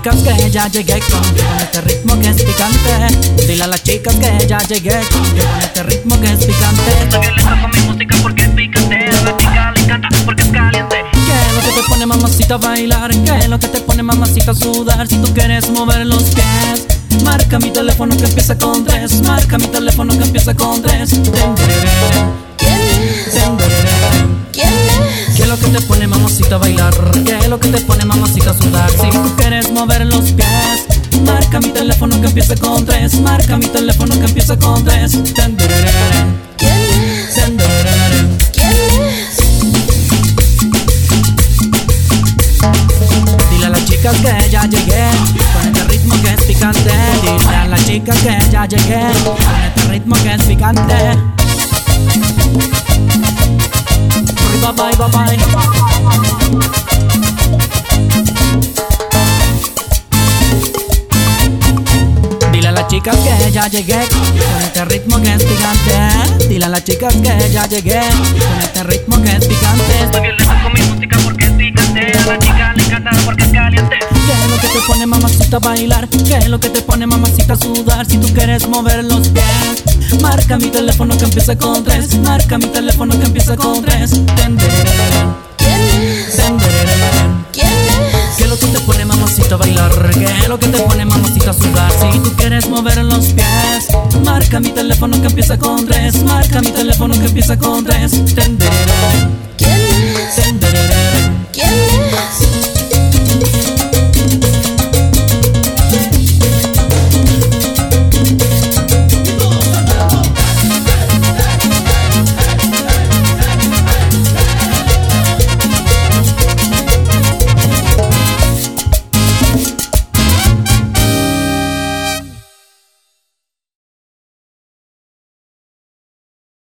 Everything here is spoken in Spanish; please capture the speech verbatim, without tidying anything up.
chicas que ya llegué con, con este ritmo que es picante. Dile a las chicas que ya llegué con, con este ritmo que es picante. Que le toco mi música porque es picante. A la chica le encanta porque es caliente. ¿Qué es lo que te pone mamacita a bailar? ¿Qué es lo que te pone mamacita a sudar? Si tú quieres mover los pies, marca mi teléfono que empieza con tres. Marca mi teléfono que empieza con tres. ¿Quién es? ¿Quién es? ¿Qué es lo que te pone mamacita a bailar? ¿Qué es lo que te pone mamacita a sudar? Si tú quieres mover los pies, marca mi teléfono que empieza con tres. Marca mi teléfono que empieza con tres. ¿Quién es? ¿Quién es? Dile a las chicas que ya llegué con este ritmo que es picante. Dile a las chicas que ya llegué con este ritmo que es picante. Bye bye bye bye. Dile a las chicas que ya llegué con este ritmo que es picante. Dile a las chicas que ya llegué con este ritmo que es picante. Que le toco mi música porque es picante. A la chica le encanta porque es caliente. ¿Qué es lo que te pone mamacita a bailar? ¿Qué es lo que te pone mamacita a sudar? Si tú quieres mover los pies, marca mi teléfono que empieza con tres. Marca mi teléfono que empieza con tres. ¿Quién es? ¿Quién es? ¿Qué es lo que te pone mamacita a bailar? ¿Qué es lo que te pone mamacita a sudar? Si tú quieres mover los pies, marca mi teléfono que empieza con tres. Marca mi teléfono que empieza con tres.